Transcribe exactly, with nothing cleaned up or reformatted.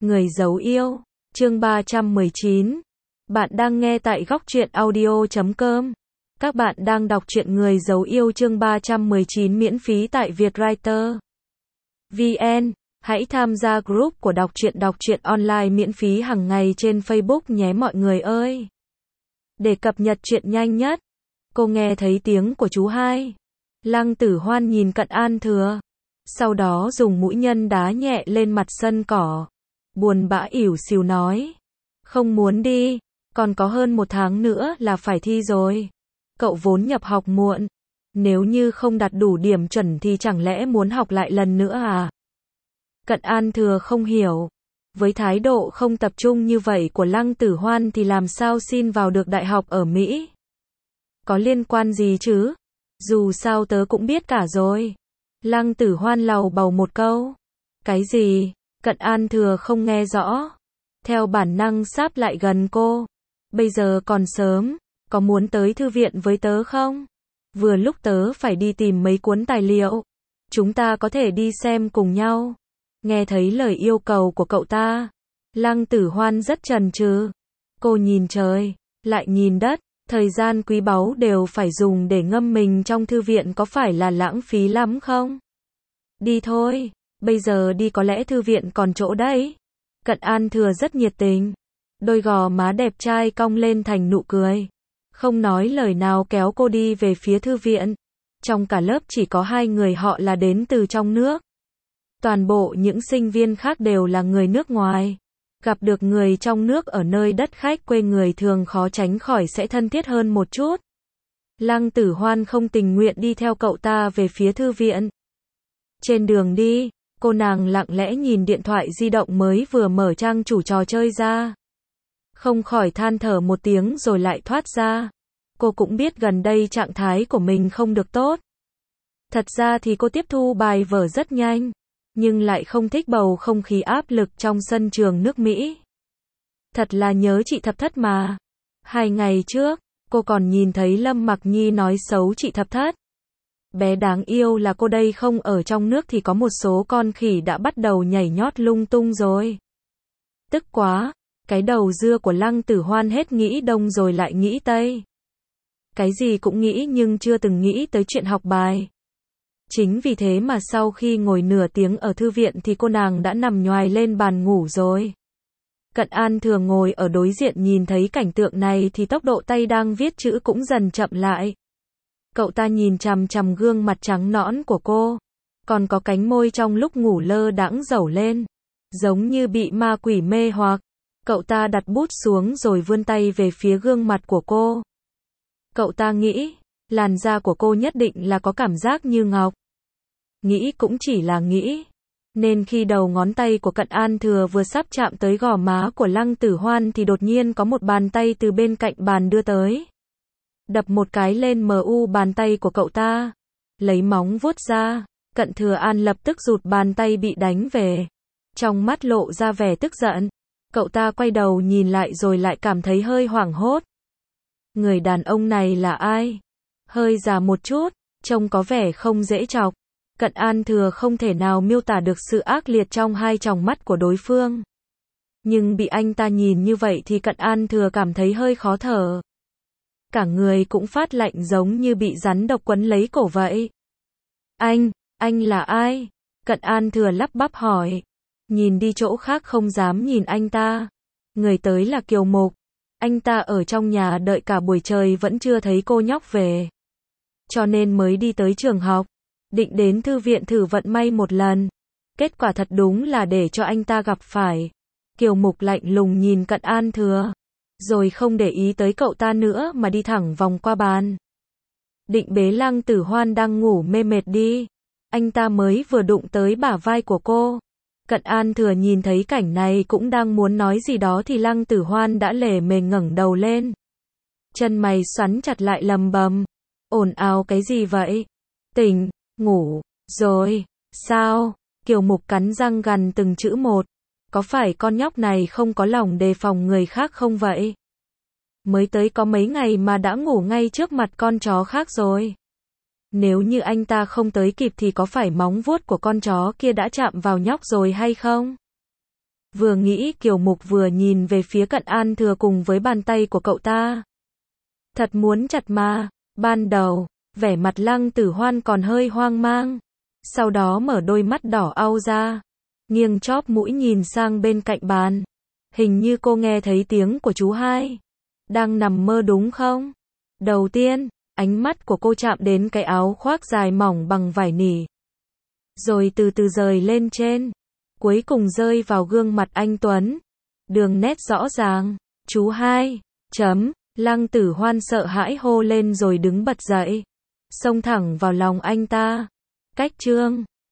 Người giấu yêu, chương ba trăm mười chín. Bạn đang nghe tại góc truyện audio chấm com. Các bạn đang đọc truyện Người giấu yêu chương ba trăm mười chín miễn phí tại Vietwriter chấm vn. Hãy tham gia group của đọc truyện đọc truyện online miễn phí hàng ngày trên Facebook nhé mọi người ơi. Để cập nhật truyện nhanh nhất. Cô nghe thấy tiếng của chú hai. Lăng Tử Hoan nhìn Cận An Thừa. Sau đó dùng mũi nhân đá nhẹ lên mặt sân cỏ. Buồn bã ỉu xìu nói. Không muốn đi, còn có hơn một tháng nữa là phải thi rồi. Cậu vốn nhập học muộn. Nếu như không đạt đủ điểm chuẩn thì chẳng lẽ muốn học lại lần nữa à? Cận An Thừa không hiểu. Với thái độ không tập trung như vậy của Lăng Tử Hoan thì làm sao xin vào được đại học ở Mỹ? Có liên quan gì chứ? Dù sao tớ cũng biết cả rồi. Lăng Tử Hoan lầu bầu một câu. Cái gì? Cận An Thừa không nghe rõ. Theo bản năng sáp lại gần cô. Bây giờ còn sớm, có muốn tới thư viện với tớ không? Vừa lúc tớ phải đi tìm mấy cuốn tài liệu. Chúng ta có thể đi xem cùng nhau. Nghe thấy lời yêu cầu của cậu ta. Lăng Tử Hoan rất chần chừ. Cô nhìn trời, lại nhìn đất. Thời gian quý báu đều phải dùng để ngâm mình trong thư viện có phải là lãng phí lắm không? Đi thôi, bây giờ đi có lẽ thư viện còn chỗ đấy. Cận An Thừa rất nhiệt tình. Đôi gò má đẹp trai cong lên thành nụ cười. Không nói lời nào kéo cô đi về phía thư viện. Trong cả lớp chỉ có hai người họ là đến từ trong nước. Toàn bộ những sinh viên khác đều là người nước ngoài. Gặp được người trong nước ở nơi đất khách quê người thường khó tránh khỏi sẽ thân thiết hơn một chút. Lăng Tử Hoan không tình nguyện đi theo cậu ta về phía thư viện. Trên đường đi, cô nàng lặng lẽ nhìn điện thoại di động mới vừa mở trang chủ trò chơi ra. Không khỏi than thở một tiếng rồi lại thoát ra. Cô cũng biết gần đây trạng thái của mình không được tốt. Thật ra thì cô tiếp thu bài vở rất nhanh. Nhưng lại không thích bầu không khí áp lực trong sân trường nước Mỹ. Thật là nhớ chị Thập Thất mà. Hai ngày trước, cô còn nhìn thấy Lâm Mặc Nhi nói xấu chị Thập Thất. Bé đáng yêu là cô đây không ở trong nước thì có một số con khỉ đã bắt đầu nhảy nhót lung tung rồi. Tức quá, cái đầu dưa của Lăng Tử Hoan hết nghĩ đông rồi lại nghĩ tây. Cái gì cũng nghĩ nhưng chưa từng nghĩ tới chuyện học bài. Chính vì thế mà sau khi ngồi nửa tiếng ở thư viện thì cô nàng đã nằm nhoài lên bàn ngủ rồi. Cận An Thừa ngồi ở đối diện nhìn thấy cảnh tượng này thì tốc độ tay đang viết chữ cũng dần chậm lại. Cậu ta nhìn chằm chằm gương mặt trắng nõn của cô. Còn có cánh môi trong lúc ngủ lơ đãng dẩu lên. Giống như bị ma quỷ mê hoặc. Cậu ta đặt bút xuống rồi vươn tay về phía gương mặt của cô. Cậu ta nghĩ, làn da của cô nhất định là có cảm giác như ngọc. Nghĩ cũng chỉ là nghĩ. Nên khi đầu ngón tay của Cận An Thừa vừa sắp chạm tới gò má của Lăng Tử Hoan thì đột nhiên có một bàn tay từ bên cạnh bàn đưa tới. Đập một cái lên mu bàn tay của cậu ta. Lấy móng vuốt ra. Cận Thừa An lập tức rụt bàn tay bị đánh về. Trong mắt lộ ra vẻ tức giận. Cậu ta quay đầu nhìn lại rồi lại cảm thấy hơi hoảng hốt. Người đàn ông này là ai? Hơi già một chút, trông có vẻ không dễ chọc. Cận An Thừa không thể nào miêu tả được sự ác liệt trong hai tròng mắt của đối phương. Nhưng bị anh ta nhìn như vậy thì Cận An Thừa cảm thấy hơi khó thở. Cả người cũng phát lạnh giống như bị rắn độc quấn lấy cổ vậy. Anh, anh là ai? Cận An Thừa lắp bắp hỏi. Nhìn đi chỗ khác không dám nhìn anh ta. Người tới là Kiều Mục. Anh ta ở trong nhà đợi cả buổi trời vẫn chưa thấy cô nhóc về. Cho nên mới đi tới trường học. Định đến thư viện thử vận may một lần. Kết quả thật đúng là để cho anh ta gặp phải. Kiều Mục lạnh lùng nhìn Cận An Thừa. Rồi không để ý tới cậu ta nữa mà đi thẳng vòng qua bàn. Định bế Lăng Tử Hoan đang ngủ mê mệt đi. Anh ta mới vừa đụng tới bả vai của cô. Cận An Thừa nhìn thấy cảnh này cũng đang muốn nói gì đó thì Lăng Tử Hoan đã lề mề ngẩng đầu lên. Chân mày xoắn chặt lại lầm bầm. Ồn ào cái gì vậy? Tỉnh, ngủ, rồi, sao? Kiều Mục cắn răng gằn từng chữ một. Có phải con nhóc này không có lòng đề phòng người khác không vậy? Mới tới có mấy ngày mà đã ngủ ngay trước mặt con chó khác rồi. Nếu như anh ta không tới kịp thì có phải móng vuốt của con chó kia đã chạm vào nhóc rồi hay không? Vừa nghĩ Kiều Mục vừa nhìn về phía Cận An Thừa cùng với bàn tay của cậu ta. Thật muốn chặt mà. Ban đầu, vẻ mặt Lăng Tử Hoan còn hơi hoang mang. Sau đó mở đôi mắt đỏ au ra. Nghiêng chóp mũi nhìn sang bên cạnh bàn. Hình như cô nghe thấy tiếng của chú hai. Đang nằm mơ đúng không? Đầu tiên, ánh mắt của cô chạm đến cái áo khoác dài mỏng bằng vải nỉ. Rồi từ từ rời lên trên. Cuối cùng rơi vào gương mặt anh Tuấn. Đường nét rõ ràng. Chú hai. Chấm. Lăng Tử Hoan sợ hãi hô lên rồi đứng bật dậy. Xông thẳng vào lòng anh ta. Cách chương.